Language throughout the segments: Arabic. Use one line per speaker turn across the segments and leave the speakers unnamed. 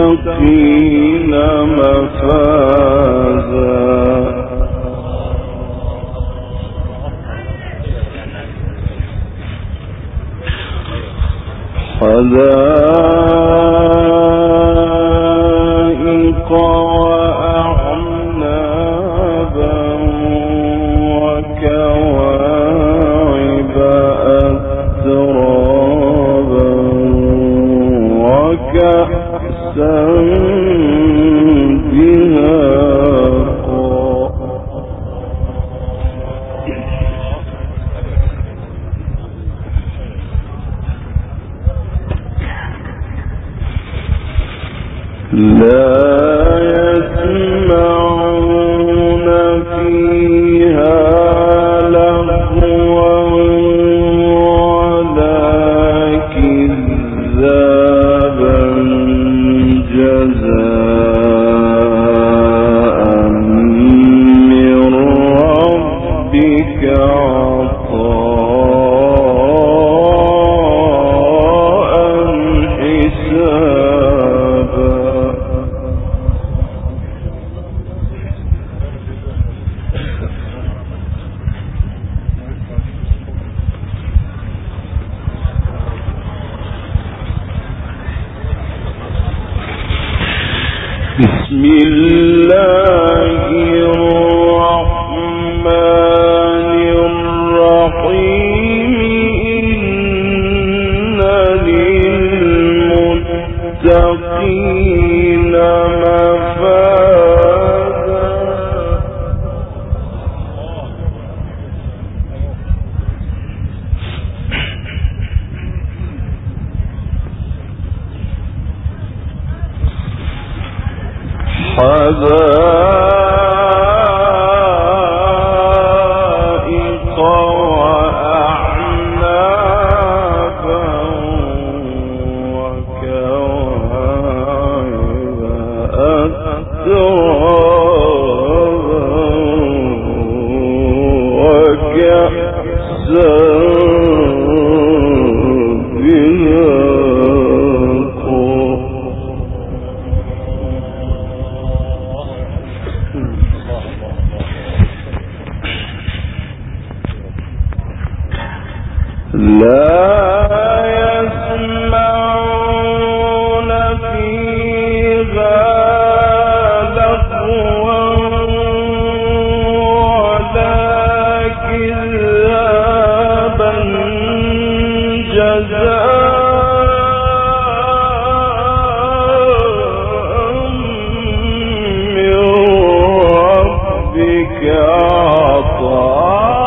للمتقين مفازا حدائق وأعنابا وكواعب أترابا وكأسا دهاقا لا يسمعون فيها لغوا ولا كذابا جزاء من ربك عطاء حسابا بسم الله الرحمن الرحيم إن للمتقين مفازا حدائق وأعنابا وكواعب أترابا وكأسا لا يسمعون فيها لغوا ولا كذابا جزاء من ربك عطاء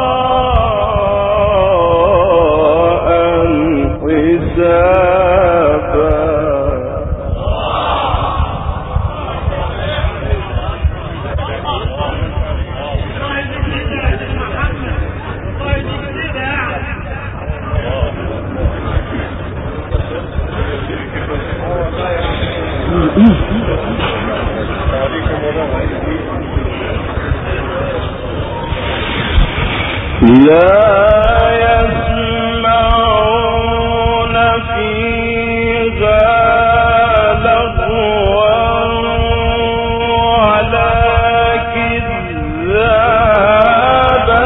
لا يسمعون فيها لغوا ولا كذابا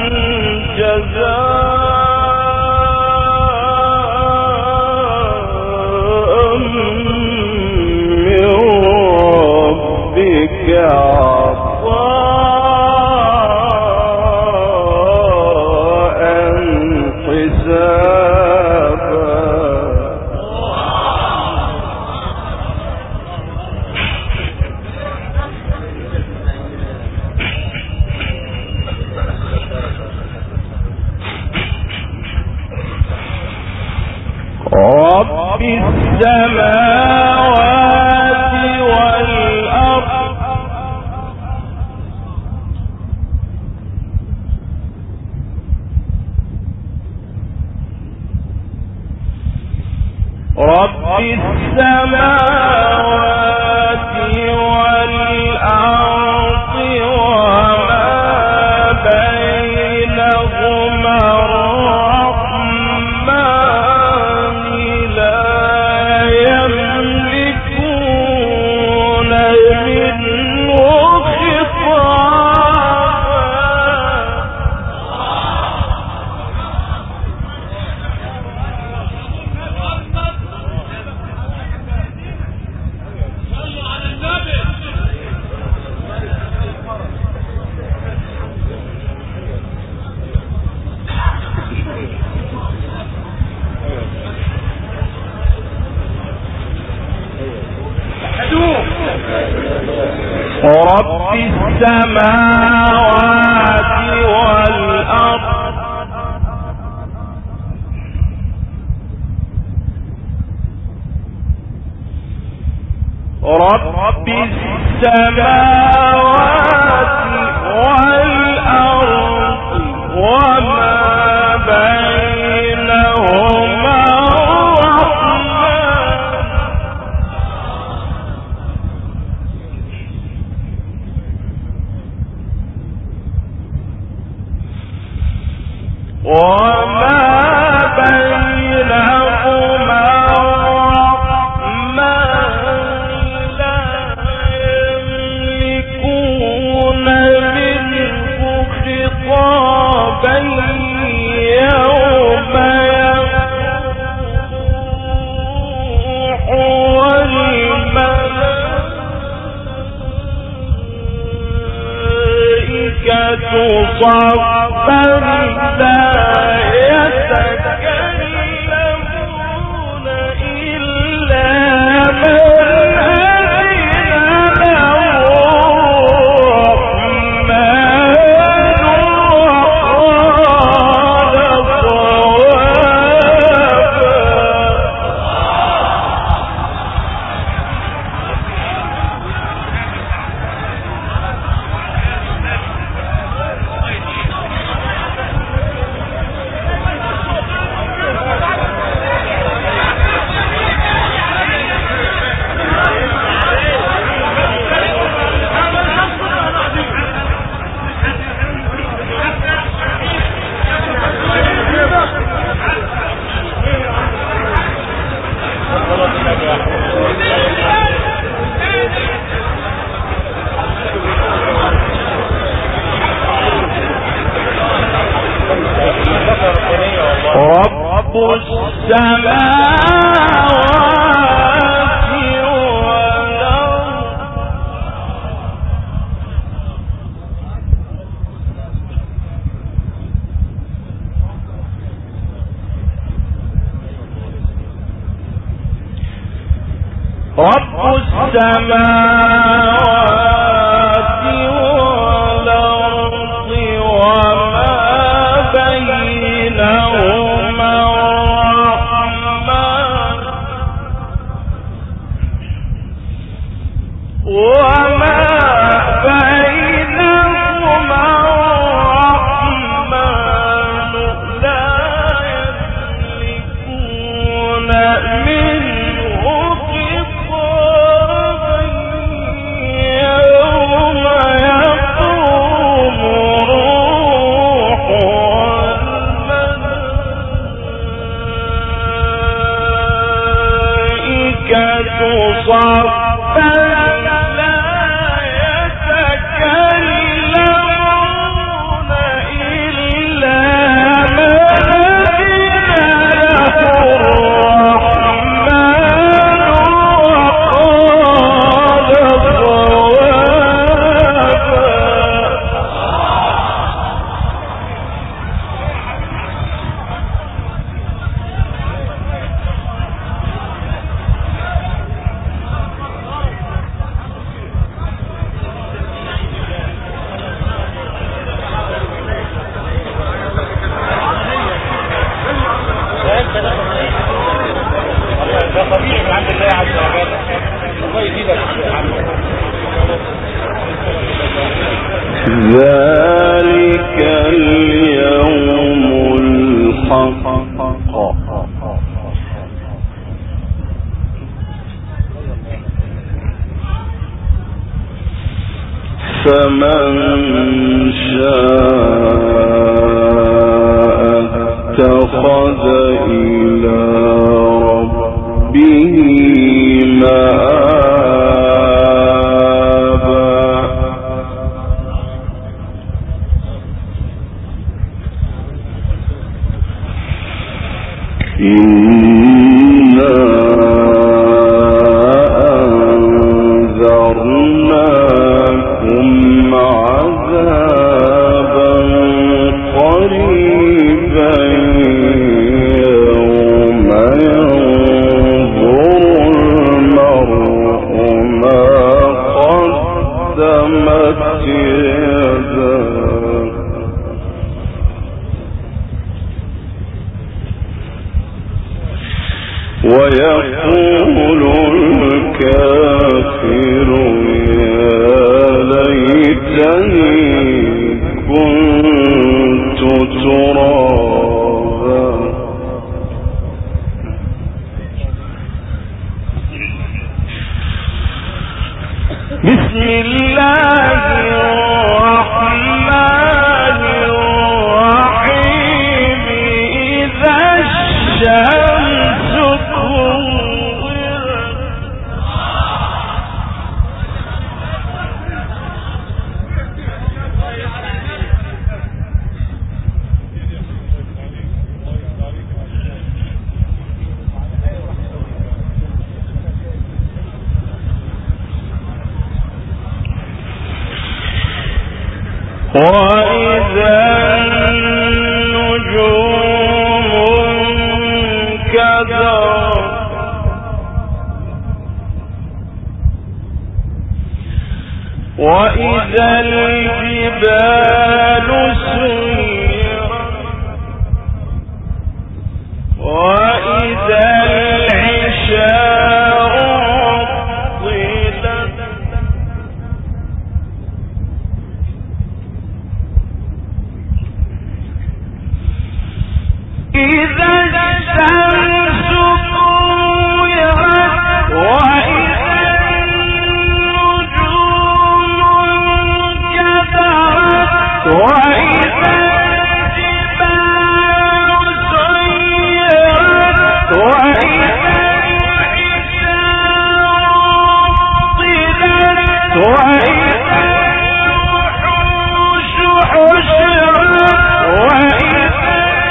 جزاء من ربك رب السماوات والأرض رب السماوات والأرض وما بينهما الرحمن لا يملكون السماوات والأرض رب السماوات والأرض وما بينهما صفا لا يتكلمون إلا من أذن له الرحمن وقال رب السماوات والأرض وما بينهما الرحمن وما بينهما الرحمن لا يملكون منه خطابا يوم يقوم الروح والملائكة صفا لا يتكلمون إلا من أذن له الرحمن وقال طبيعي من عند الله عز وجل. الله يزيدك ذلك اليوم الحق فمن شاء اتخذ إلى ربه مآبا إنا أنذرناكم عذابا قريبا يوم ينظر المرء ما قدمت
ويقول الكافر يا ليتني كنت ترابا. بسم الله الرحمن الرحيم. إذا الشمس كورت وإذا النجوم انكدرت وإذا الجبال سيرت وإذا العشار عطلت إذا الشمس كورت وإذا النجوم انكدرت وإذا الجبال سيرت وإذا العشار عطلت وإذا الوحوش حشرت وإذا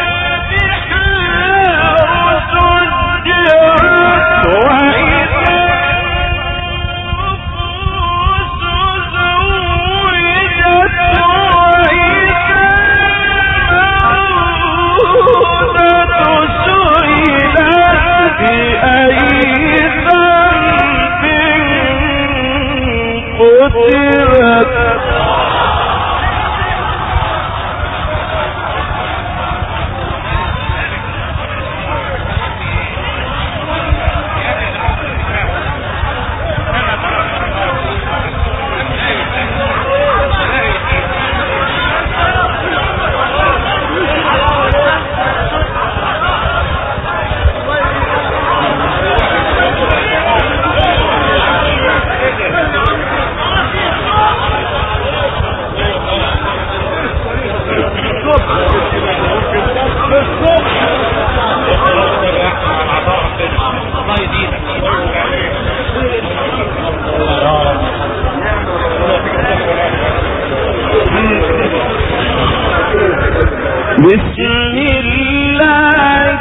بسم الله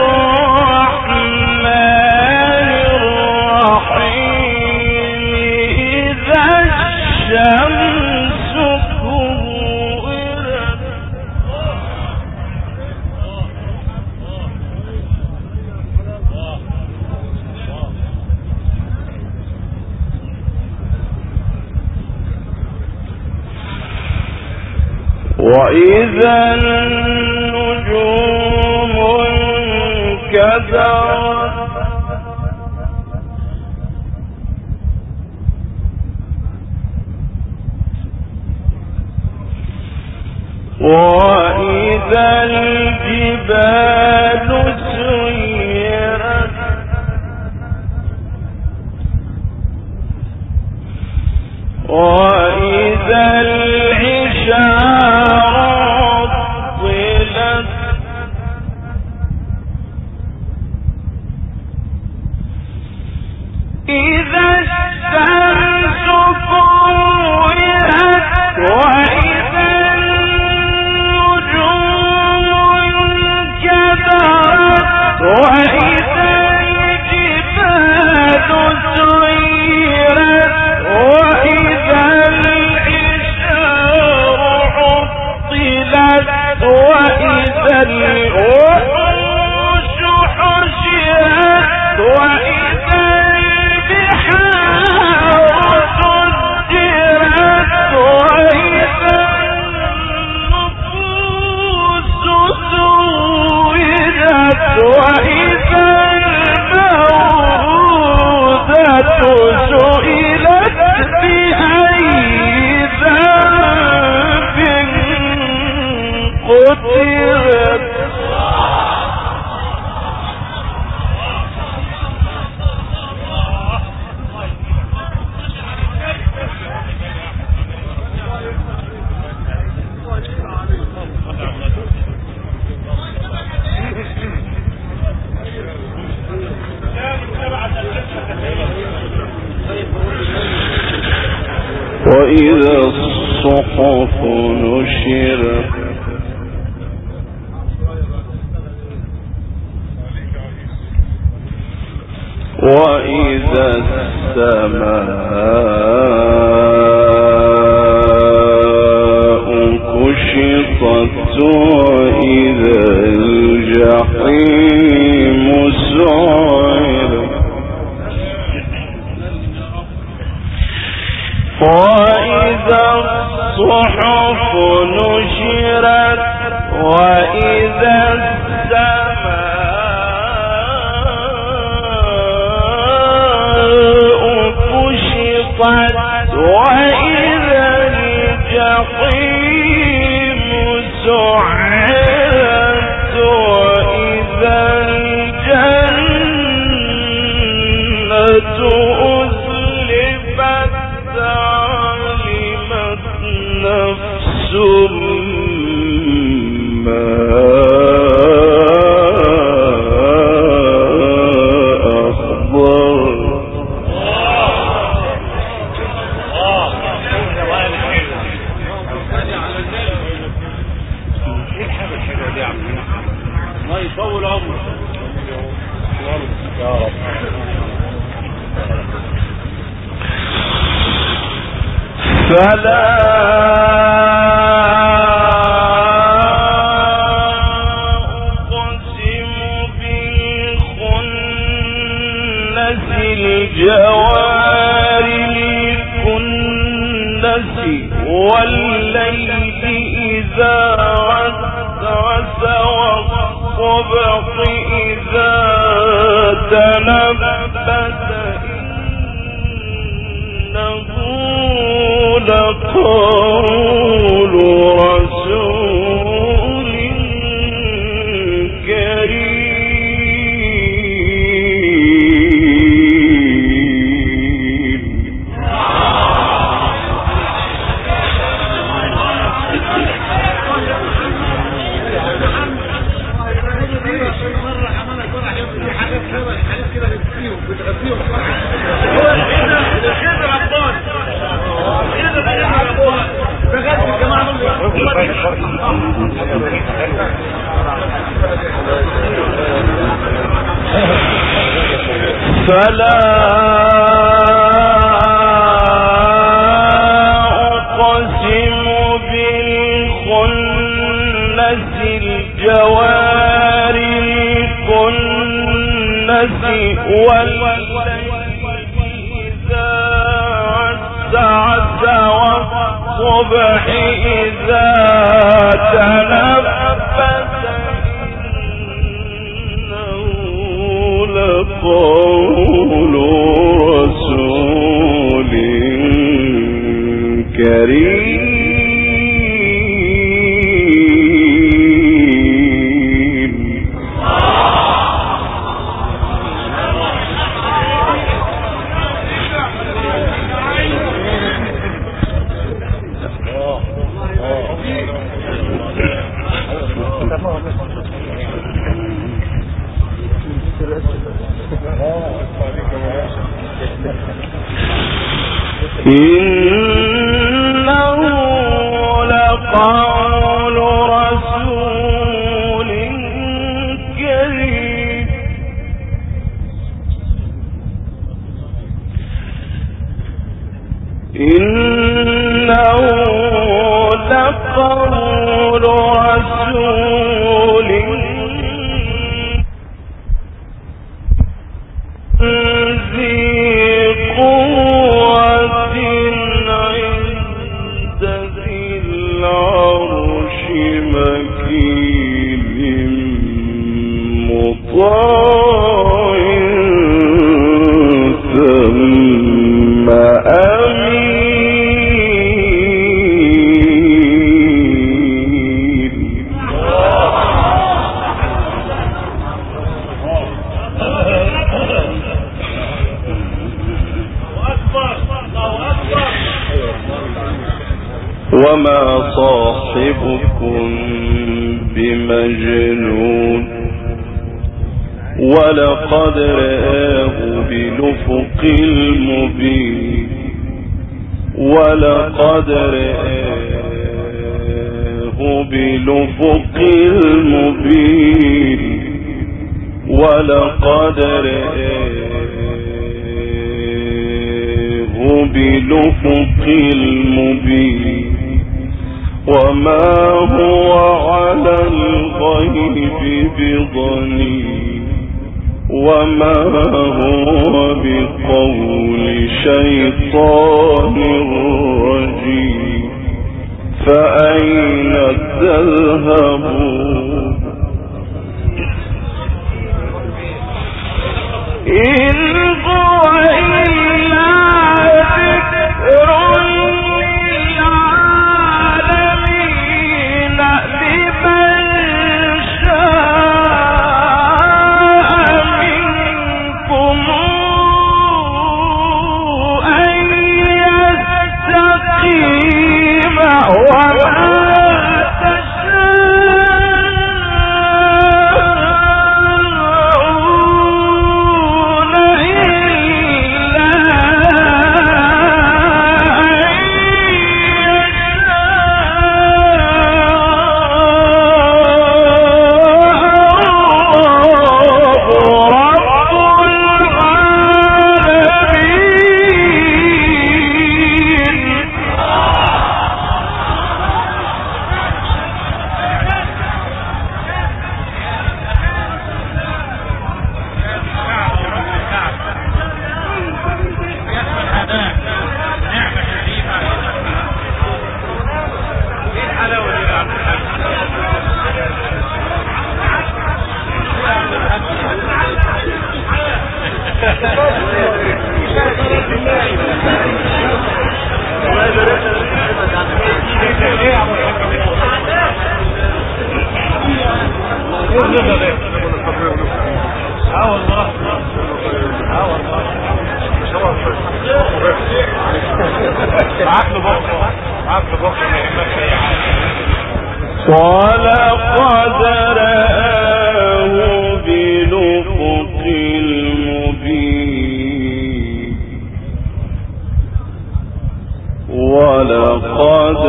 الرحمن الرحيم. إذا الشمس كورت وإذا النجوم انكدرت وإذا الجبال سيرت وإذا العشار عطلت إذا الشمس كورت وإذا النجوم انكدرت وإذا الجبال سيرت وإذا العشار عطلت وإذا الوحوش حشرت وإذا البحار سجرت وإذا النفوس زوجت وإذا الموءودة فطرت وإذا الصحف نشرت وإذا السماء كشطت وإذا الجحيم سعرت وإذا الصحف نشرت وإذا السماء كشطت وإذا الجحيم سعرت وإذا الجنة علمت نفس ما أخبر
ايه الحاجة الحلوة دي يا عم؟ الله يطول عمرك يا رب.
فلا أقسم بالخنس الجوار الكنس والليل إذا عسعس والصبح إذا تنفس لقول رسول كريم فلا أقسم بالخنس الجوار الكنس والليل إذا عسعس والصبح إذا تنفس إنه لقول رسول كريم إنه لقول رسول كريم إنه لقول رسول وما صاحبكم بمجنون ولقد رآه بالأفق المبين ولقد رآه بالأفق المبين ولقد رآه بالأفق المبين وما هو على الغيب بضنين وما هو بقول شيطان رجيم فأين تذهبون إن هو إلا ذكر للعالمين لمن شاء منكم أن يستقيم وما ولقد رآه بالأفق المبين ولقد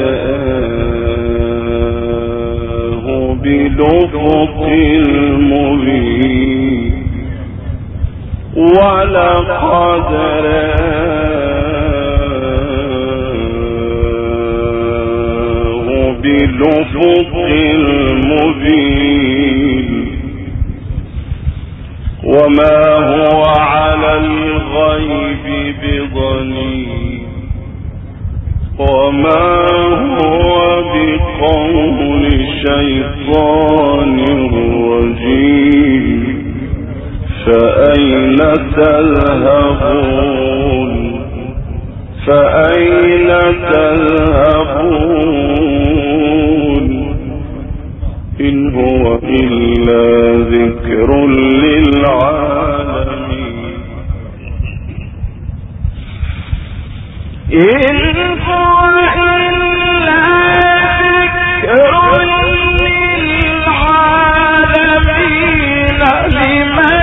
رآه بالأفق المبين ولقد رآه بالأفق المبين وما هو على الغيب بضنين وما هو بقول شيطان رجيم فأين تذهبون فأين تذهبون إن هو إلا ذكر للعالمين إن هو إلا ذكر للعالمين لمن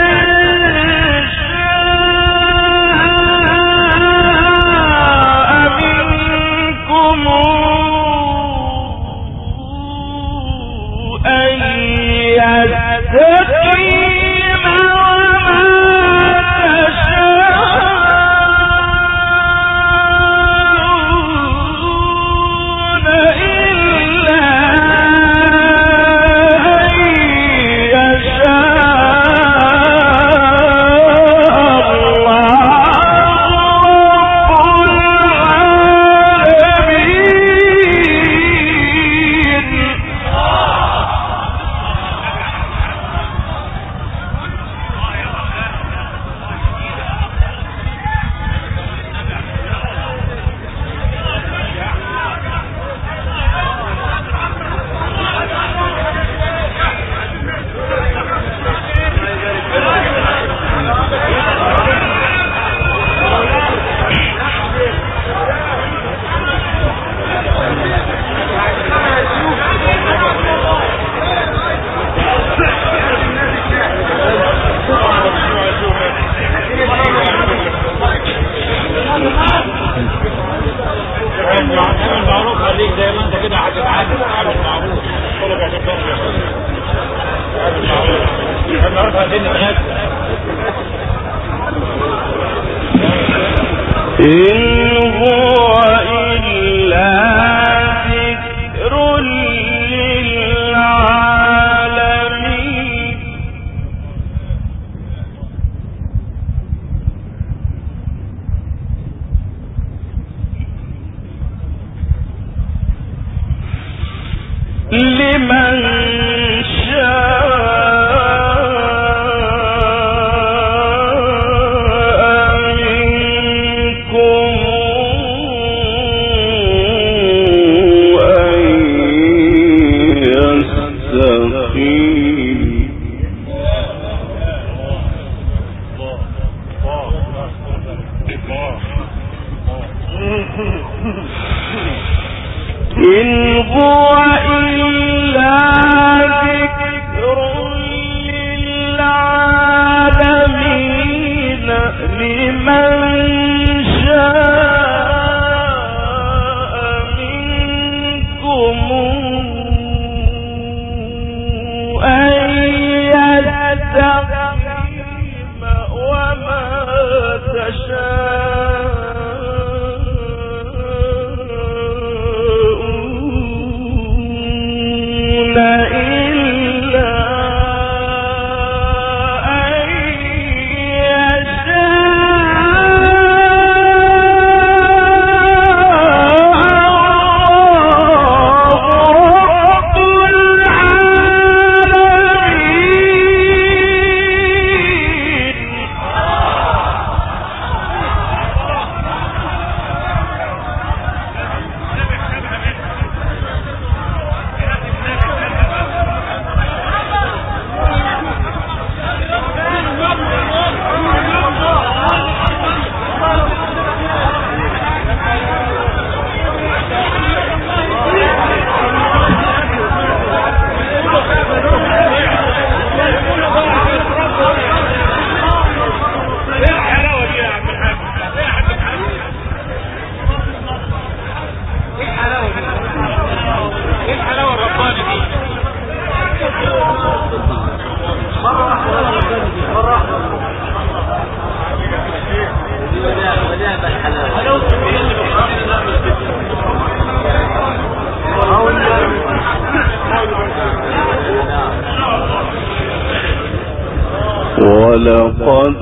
ولقد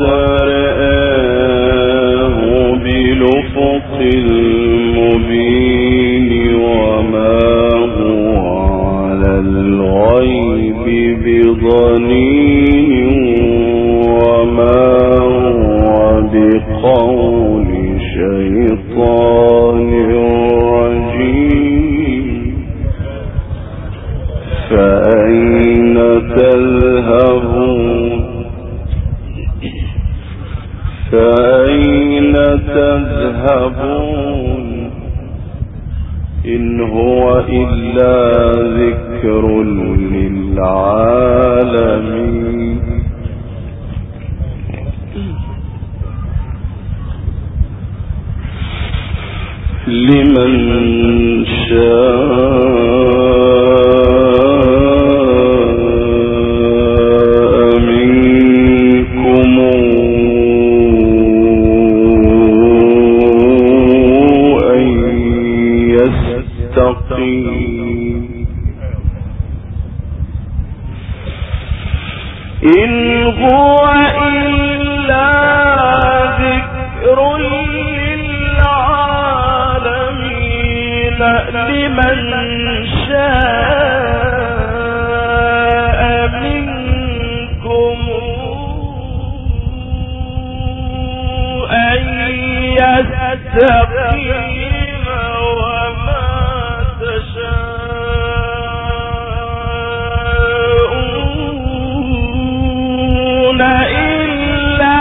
رآه بالأفق المبين وما هو على الغيب بضنين وما هو بقول شيطان رجيم فأين تذهبون فأين تذهبون إن هو إلا ذكر للعالمين لمن شاء منكم أن يستقيم إن هو إلا ذكر لمن شاء منكم أن يستقيم وما تشاءون إلا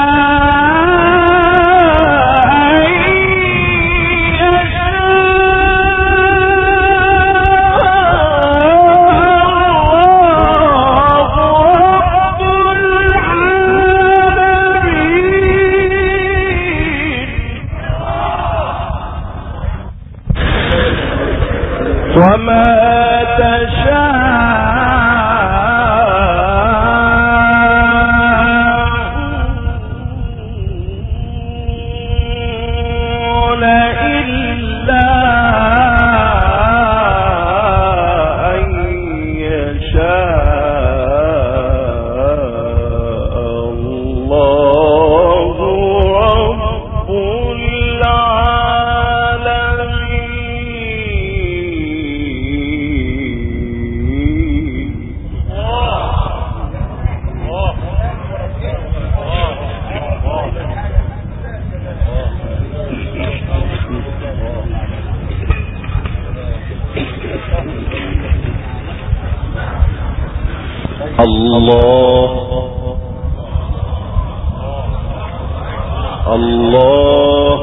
الله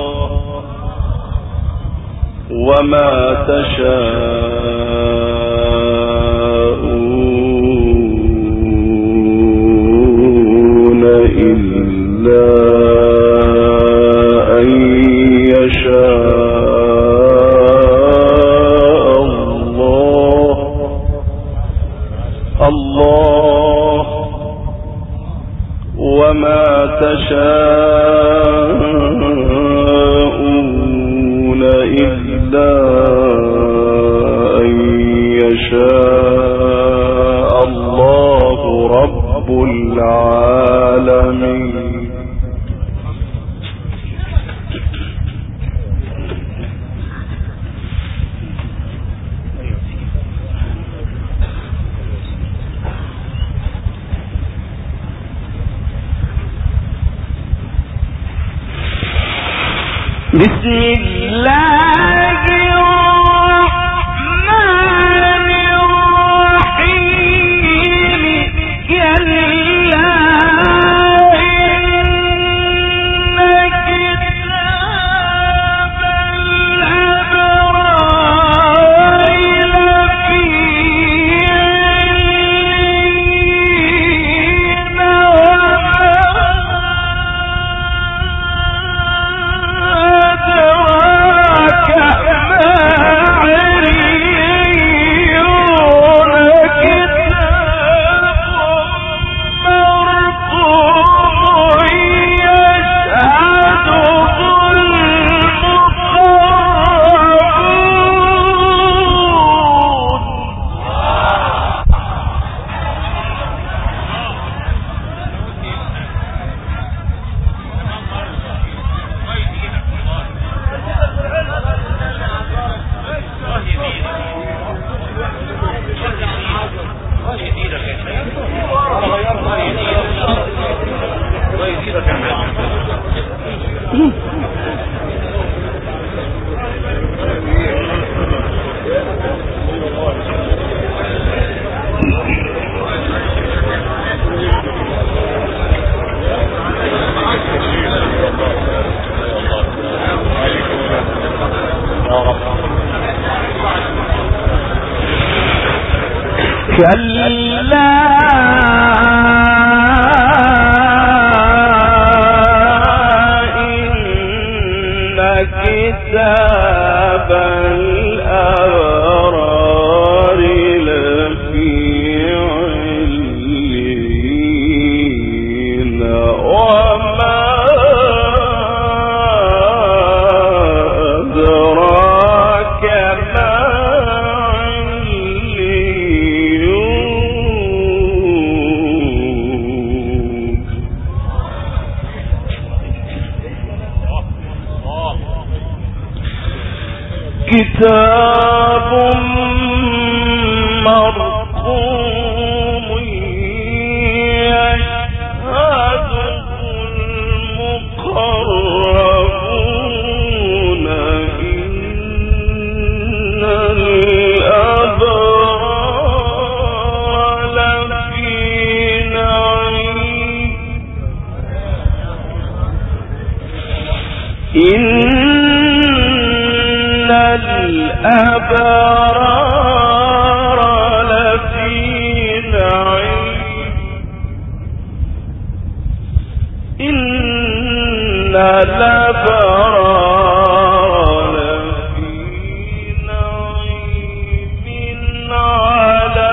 وما تشاءون إلا أن يشاء الله وما تشاءون إلا أن يشاء الله رب العالمين. بسم الله الرحمن الرحيم كلا إن كتاب الأبرار لفي عليين كلا إن كتاب الأبرار لفي عليين وما أدراك ما كتاب مرقوم يشهده المقربون إن الأبرار لفي نعيم الأبرار لفي نعيم إن الأبرار لفي نعيم على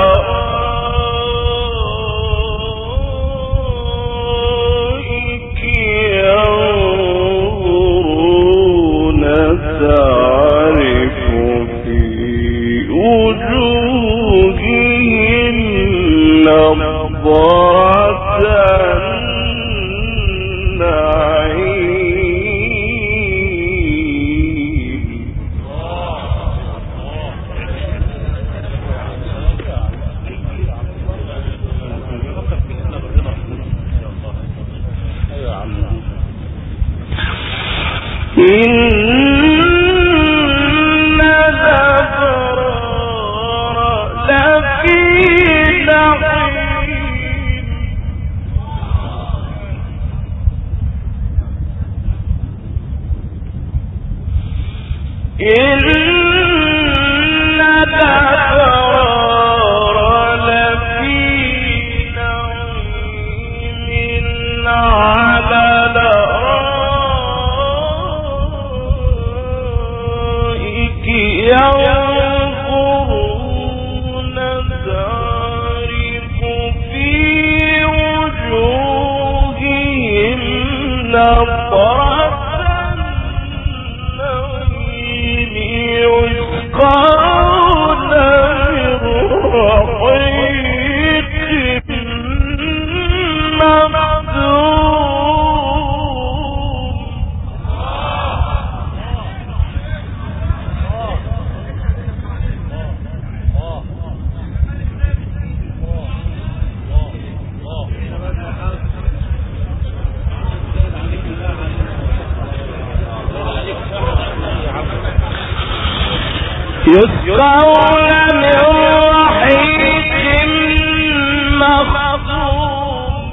الأرائك ينظرون تعرف في وجوههم يسقون من رحيق مختوم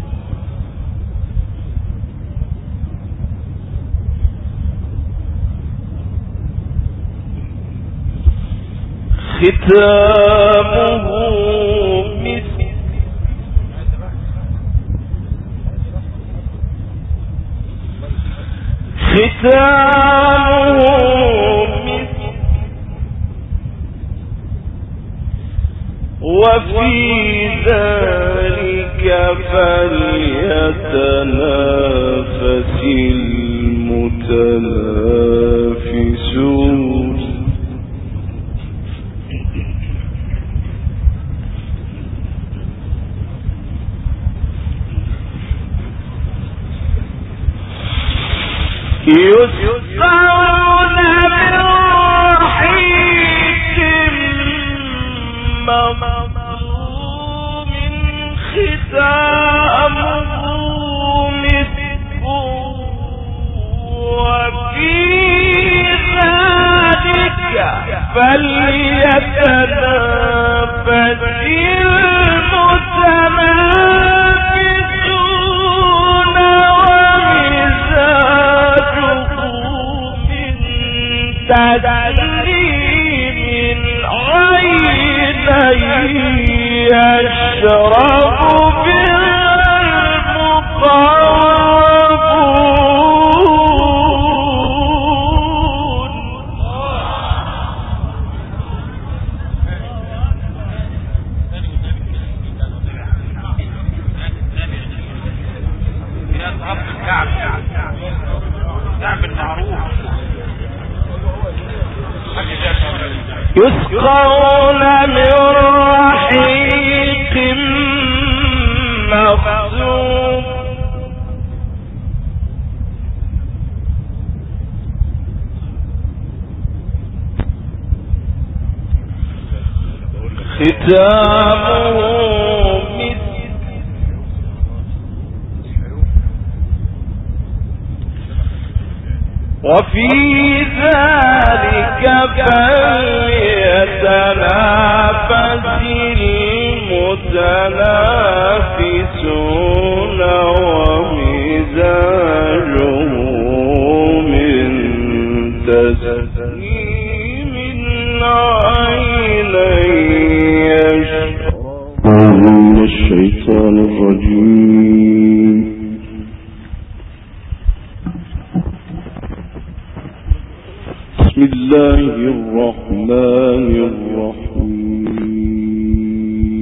ختامه مسك وفي ذلك فليتنافس المتنافسون يسقون من رحيق مختوم ختامه مسك وفي ذلك فليتنافس المتنافسون ومزاجه من تجري من عينيه يشرب بها المقربون يسقون من رحيق مختوم ختامه مسك وفي ذلك فليتنافس المتنافسون ومزاجه من تسنيم عينا يشرب من الشيطان الرجيم. بسم الله الرحمن الرحيم.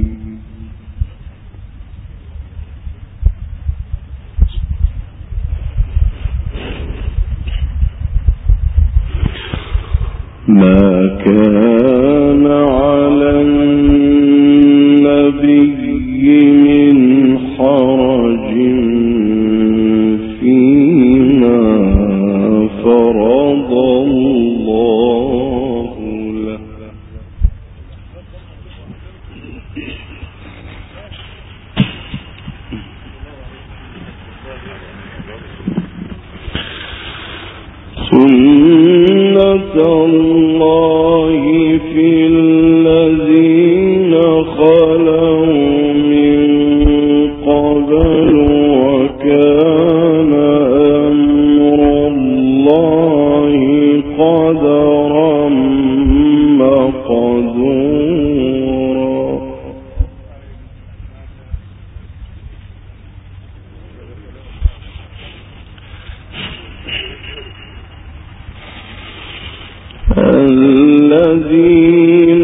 ما كان على النبي من فيما فرض الله له. سنة الله في الذين خلوا من قبل وكان أمر الله قدرا مقدورا. الذين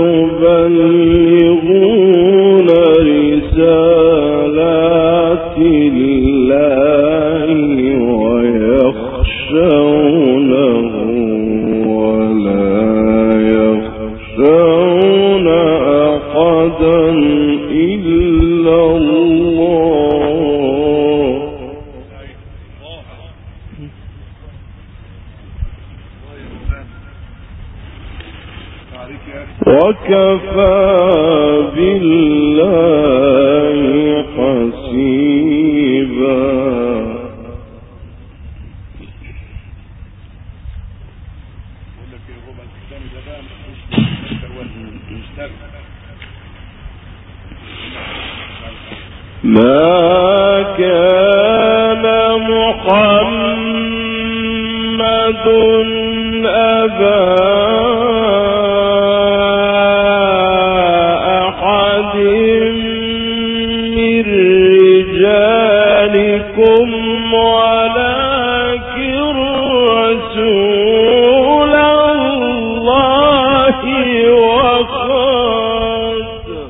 يبلغون رسالات الله ويخشونه ولا يخشون أحدا إلا الله. وكفى بالله حسيبا. ما كان محمد أبا أحد من رجالكم ولكن رسول الله وخاتم.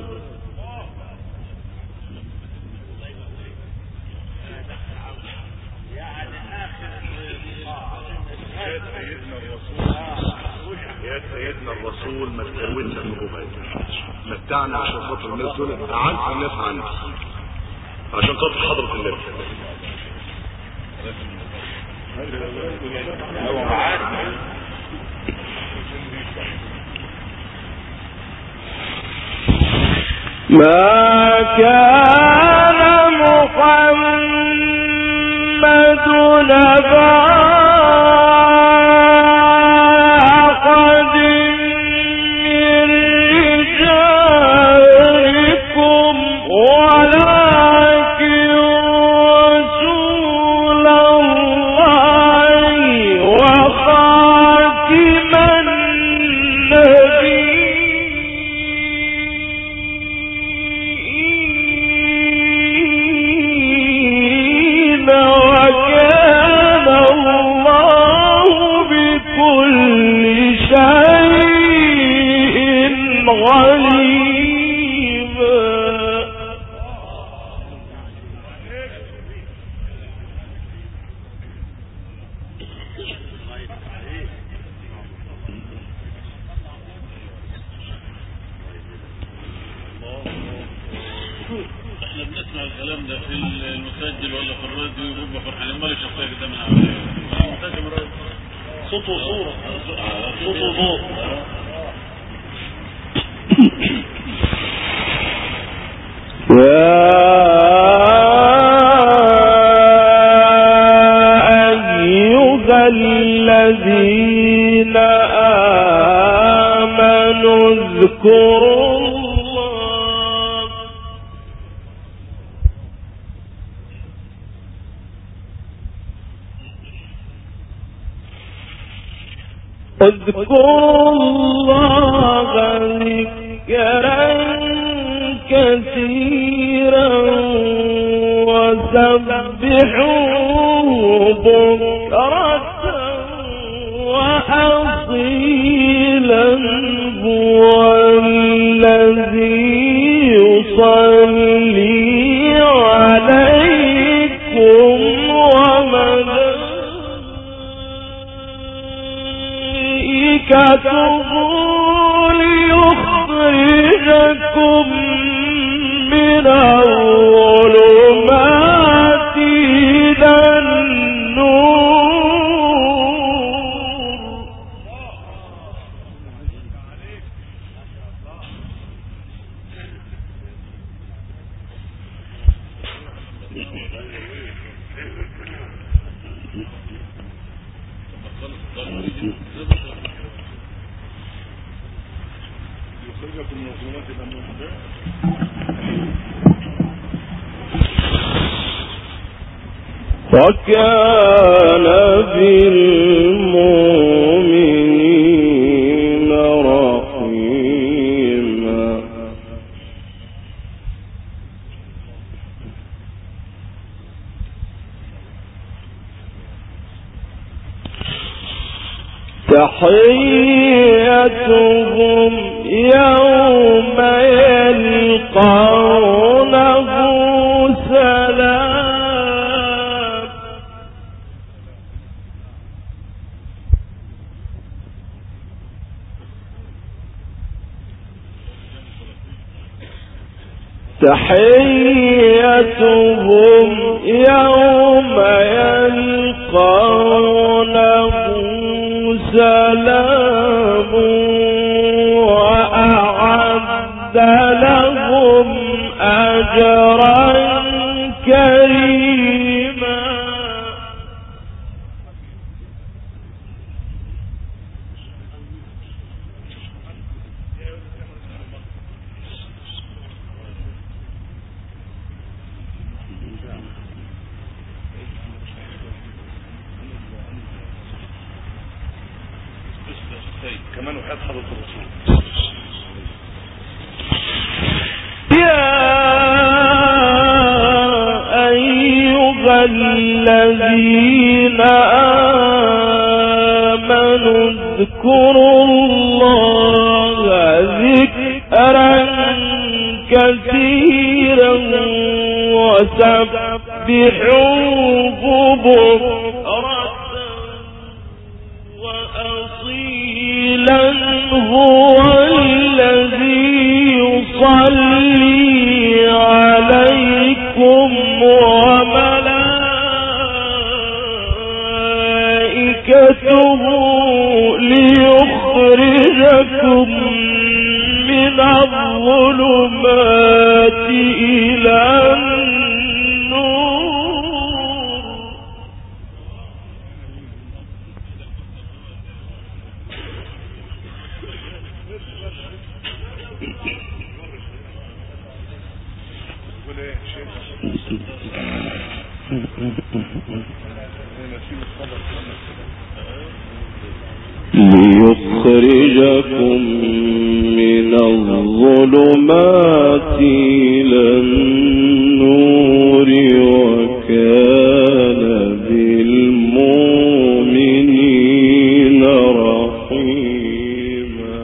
سيدنا الرسول ما تكروتش النبوة، متعنا عشان خاطر الناس دول، اعز الناس عندي عشان خاطر حضرة النبي.
ما كان محمد أبا
احنا بنسمع الكلام ده في المسجل ولا في الراديو يبقى فرحان. امال الشخصيه قدامنا المسجل صوت وصوره، صوت وضوء.
يا أيها الذين آمنوا اذكروا الله ذكرا كثيرا وسبحوه بكرة وأصيلا هو الذي يصلي عليكم وملائكته ليخرجكم من الظلمات
يخرجكم من الظلمات الى النور.
وكان بالمؤمنين رحيما. تحيتهم يوم يلقونه سلام. تحيتهم يوم يلقونه سلام وأعد لهم أجرا كريما.
كمان وحياة حضرة الرسول.
يا أيها الذين آمنوا اذكروا الله ذكرا كثيرا وسبحوه بكرة وأصيلا. هو الذي يصلي عليكم وملائكته ليخرجكم من الظلمات إلى النور. ليخرجكم من الظلمات إلى النور وكان بالمؤمنين رحيما.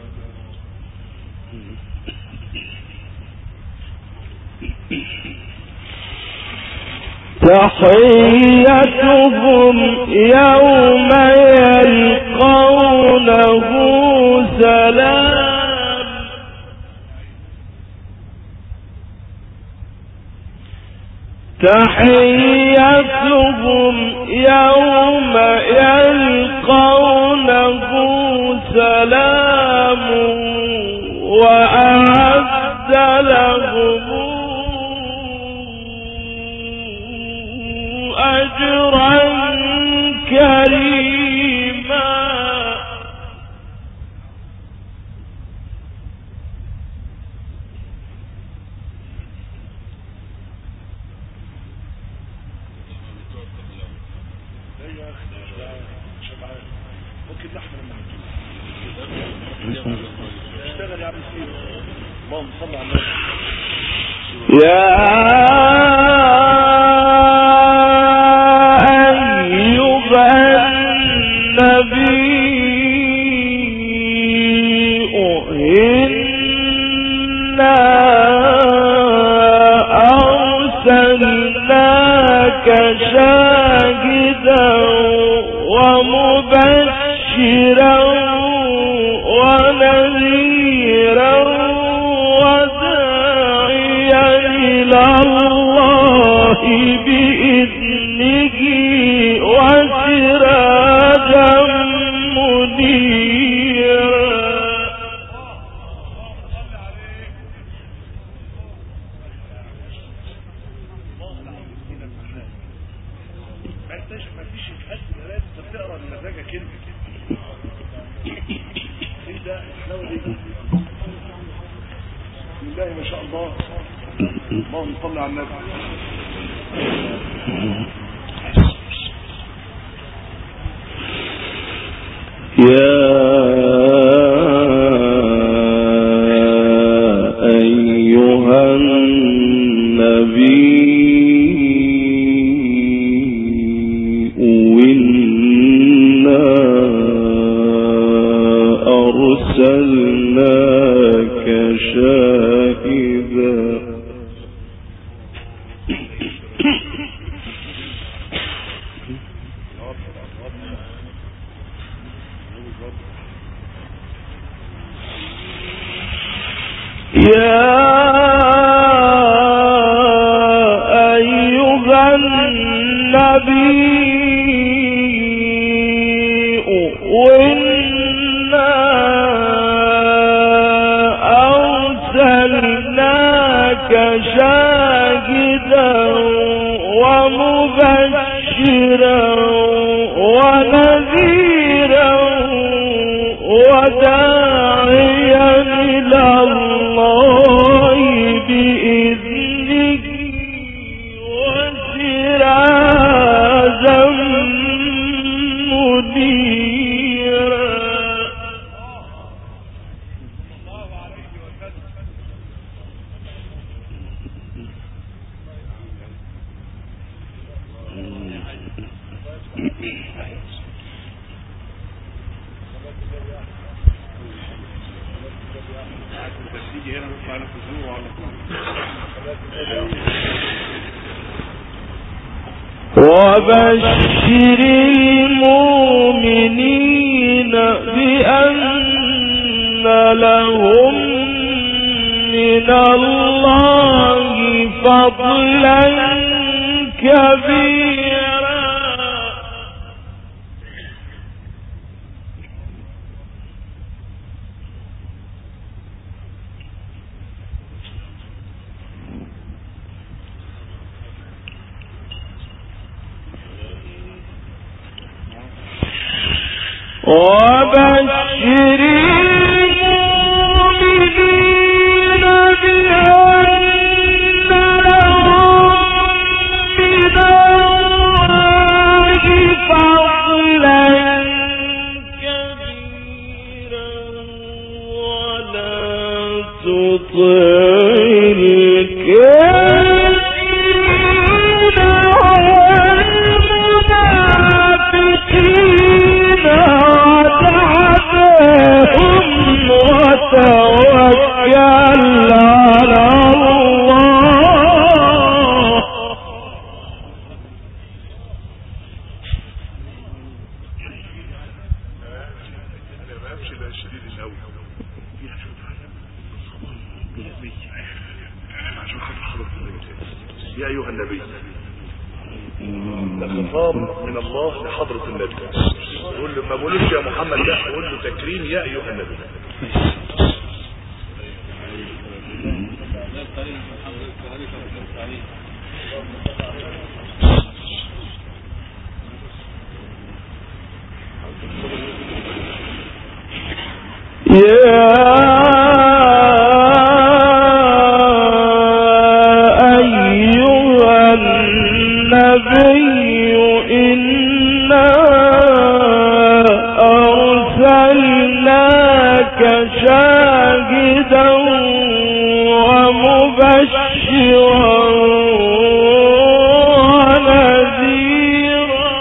تحيتهم يوم يلقونه سلام. تحيتهم يوم يلقونه سلام وأعد لهم أجرا كريما.
ممكن نحن لما اشتغل يا عم سيد. اللهم صل على النبي.
يا شاهدا ومبشرا ونذيرا وداعيا إلى الله بإذنه وسراجا منيرا.
بتقرا بمزاجك انت الحلاوه دي بسم الله ما شاء الله. اللهم صل على النبي.
يا أيها النبي إنا أرسلناك شاهدا يا أيها النبي إنا أرسلناك شاهدا ومبشرا ونذيرا وداعيا إلى الله بإذنه وسراجا منيرا. وبشر المؤمنين بأن لهم من الله فضلا كبيرا. وبشر المؤمنين بأن لهم من الله فضلا كبيرا ولا تطع الكافرين والمنافقين وتوكل على الله.
انا ما امشي بقى الشديد الاول عشان خاطر حضرتك. يا ايها النبي ده خطاب من الله لحضرة النبي. يقول له ما بقولوش يا محمد، لا قول له تكريم يا ايها النبي.
يا أيها النبي إنا أرسلناك شاهدا ومبشرا ونذيرا.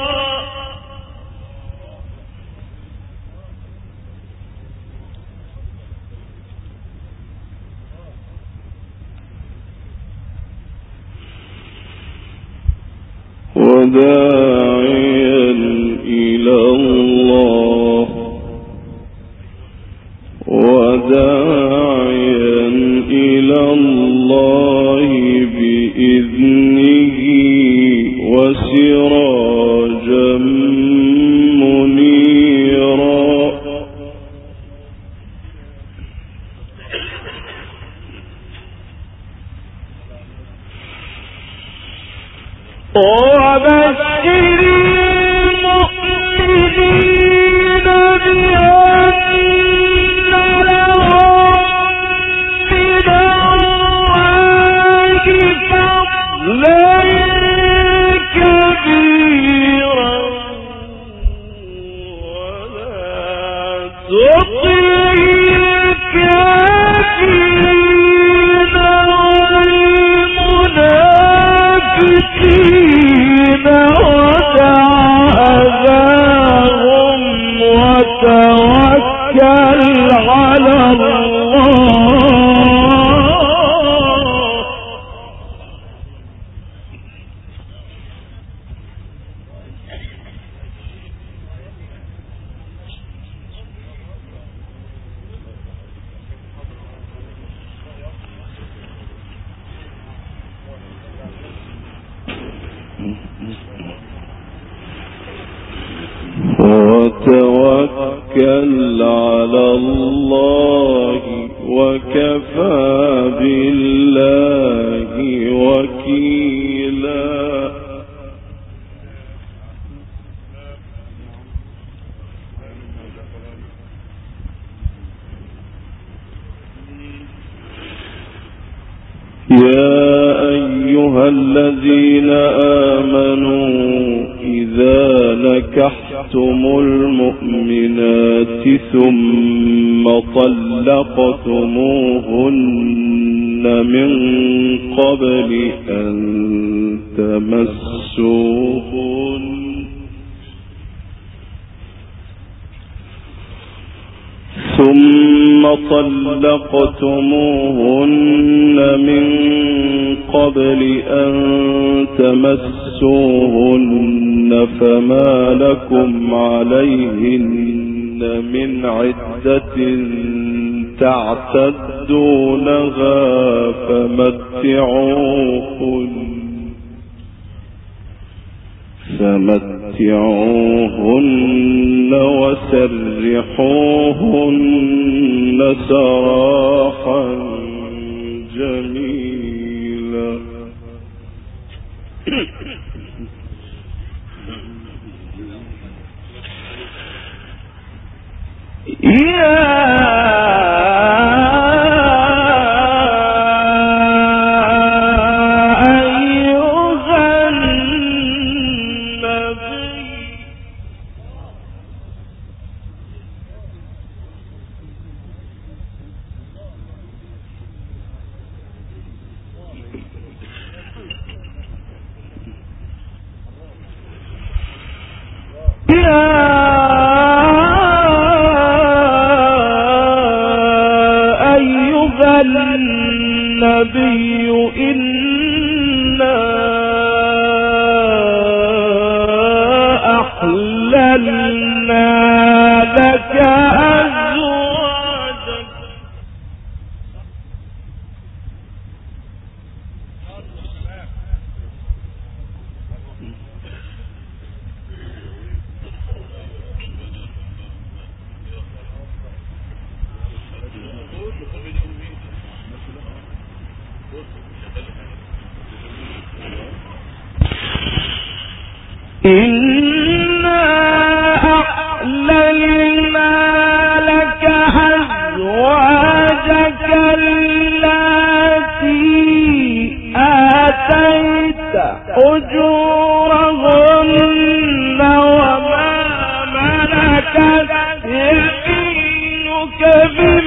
وداعيا إلى الله وداعيا إلى الله بإذنه وسراجا منيرا. وبشر المؤمنين وتوكل على الله وكفى بالله وكيلا. يا أيها الذين آمنوا إذا نكحتم المؤمنات ثم طلقتموهن من قبل أن تمسوهن فما لكم عليهن من عدة تعتدونها فمتعوهن وسرحوهن سراحا جميلا. النبي إنا أحللنا لك أزواجك إنا أحللنا لك أزواجك التي آتيت أجورهن وما ملكت يمينك